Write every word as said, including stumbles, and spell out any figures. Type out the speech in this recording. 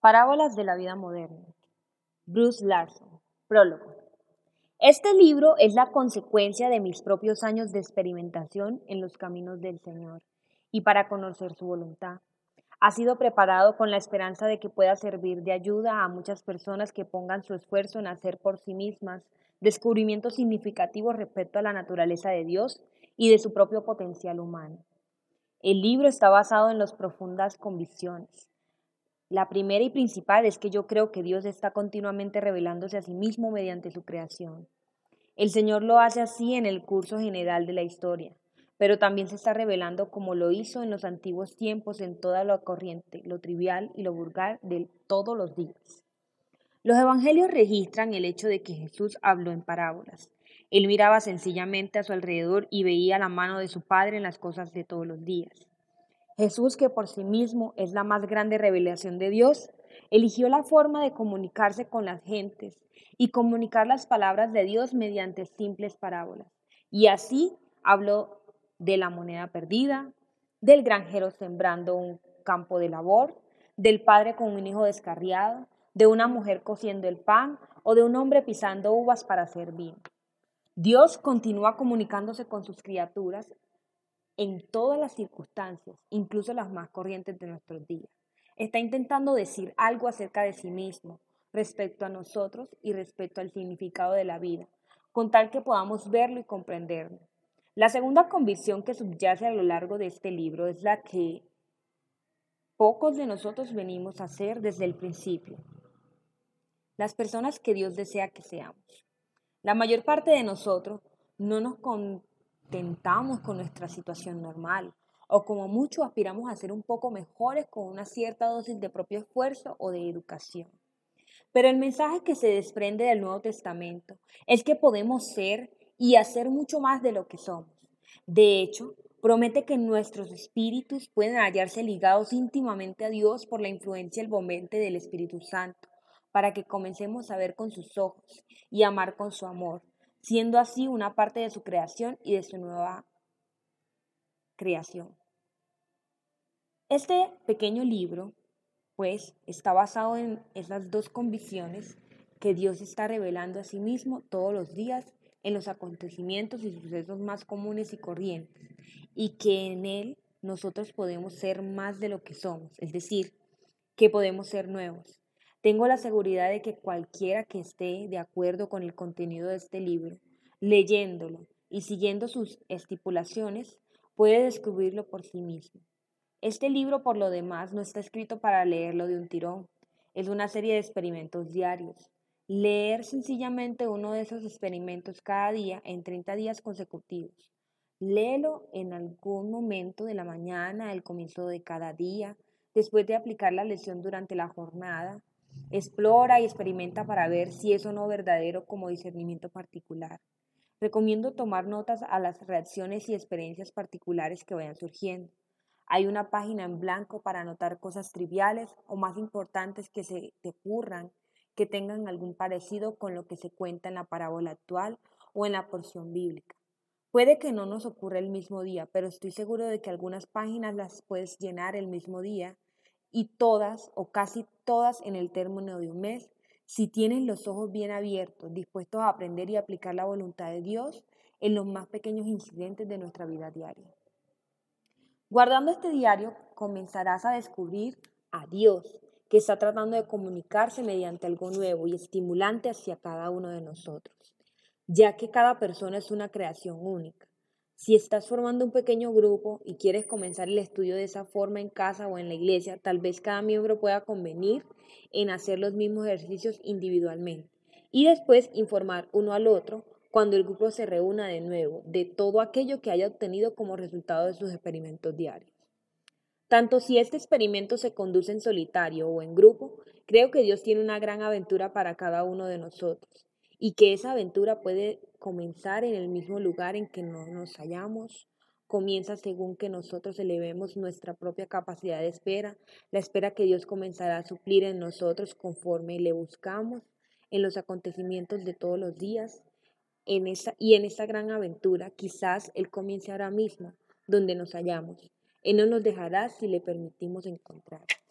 Parábolas de la vida moderna. Bruce Larson. Prólogo. Este libro es la consecuencia de mis propios años de experimentación en los caminos del Señor y para conocer su voluntad. Ha sido preparado con la esperanza de que pueda servir de ayuda a muchas personas que pongan su esfuerzo en hacer por sí mismas descubrimientos significativos respecto a la naturaleza de Dios y de su propio potencial humano. El libro está basado en las profundas convicciones. La primera y principal es que yo creo que Dios está continuamente revelándose a sí mismo mediante su creación. El Señor lo hace así en el curso general de la historia, pero también se está revelando como lo hizo en los antiguos tiempos en toda lo corriente, lo trivial y lo vulgar de todos los días. Los evangelios registran el hecho de que Jesús habló en parábolas. Él miraba sencillamente a su alrededor y veía la mano de su Padre en las cosas de todos los días. Jesús, que por sí mismo es la más grande revelación de Dios, eligió la forma de comunicarse con las gentes y comunicar las palabras de Dios mediante simples parábolas. Y así habló de la moneda perdida, del granjero sembrando un campo de labor, del padre con un hijo descarriado, de una mujer cociendo el pan o de un hombre pisando uvas para hacer vino. Dios continúa comunicándose con sus criaturas en todas las circunstancias, incluso las más corrientes de nuestros días. Está intentando decir algo acerca de sí mismo, respecto a nosotros y respecto al significado de la vida, con tal que podamos verlo y comprenderlo. La segunda convicción que subyace a lo largo de este libro es la que pocos de nosotros venimos a ser desde el principio. Las personas que Dios desea que seamos. La mayor parte de nosotros no nos contentamos con nuestra situación normal, o como mucho aspiramos a ser un poco mejores con una cierta dosis de propio esfuerzo o de educación. Pero el mensaje que se desprende del Nuevo Testamento es que podemos ser y hacer mucho más de lo que somos. De hecho, promete que nuestros espíritus pueden hallarse ligados íntimamente a Dios por la influencia envolvente del Espíritu Santo, para que comencemos a ver con sus ojos y amar con su amor, siendo así una parte de su creación y de su nueva creación. Este pequeño libro, pues, está basado en esas dos convicciones que Dios está revelando a sí mismo todos los días en los acontecimientos y sucesos más comunes y corrientes, y que en él nosotros podemos ser más de lo que somos, es decir, que podemos ser nuevos. Tengo la seguridad de que cualquiera que esté de acuerdo con el contenido de este libro, leyéndolo y siguiendo sus estipulaciones, puede descubrirlo por sí mismo. Este libro, por lo demás, no está escrito para leerlo de un tirón. Es una serie de experimentos diarios. Leer sencillamente uno de esos experimentos cada día en treinta días consecutivos. Léelo en algún momento de la mañana, al comienzo de cada día, después de aplicar la lección durante la jornada. Explora y experimenta para ver si es o no verdadero como discernimiento particular. Recomiendo tomar notas a las reacciones y experiencias particulares que vayan surgiendo. Hay una página en blanco para anotar cosas triviales o más importantes que se te ocurran, que tengan algún parecido con lo que se cuenta en la parábola actual o en la porción bíblica. Puede que no nos ocurra el mismo día, pero estoy seguro de que algunas páginas las puedes llenar el mismo día y todas o casi todas en el término de un mes, si tienes los ojos bien abiertos, dispuestos a aprender y aplicar la voluntad de Dios en los más pequeños incidentes de nuestra vida diaria. Guardando este diario, comenzarás a descubrir a Dios, que está tratando de comunicarse mediante algo nuevo y estimulante hacia cada uno de nosotros, ya que cada persona es una creación única. Si estás formando un pequeño grupo y quieres comenzar el estudio de esa forma en casa o en la iglesia, tal vez cada miembro pueda convenir en hacer los mismos ejercicios individualmente y después informar uno al otro cuando el grupo se reúna de nuevo de todo aquello que haya obtenido como resultado de sus experimentos diarios. Tanto si este experimento se conduce en solitario o en grupo, creo que Dios tiene una gran aventura para cada uno de nosotros y que esa aventura puede comenzar en el mismo lugar en que no nos hallamos. Comienza según que nosotros elevemos nuestra propia capacidad de espera, la espera que Dios comenzará a suplir en nosotros conforme le buscamos en los acontecimientos de todos los días. En esa, y en esta gran aventura, quizás Él comience ahora mismo, donde nos hallamos. Él no nos dejará si le permitimos encontrar.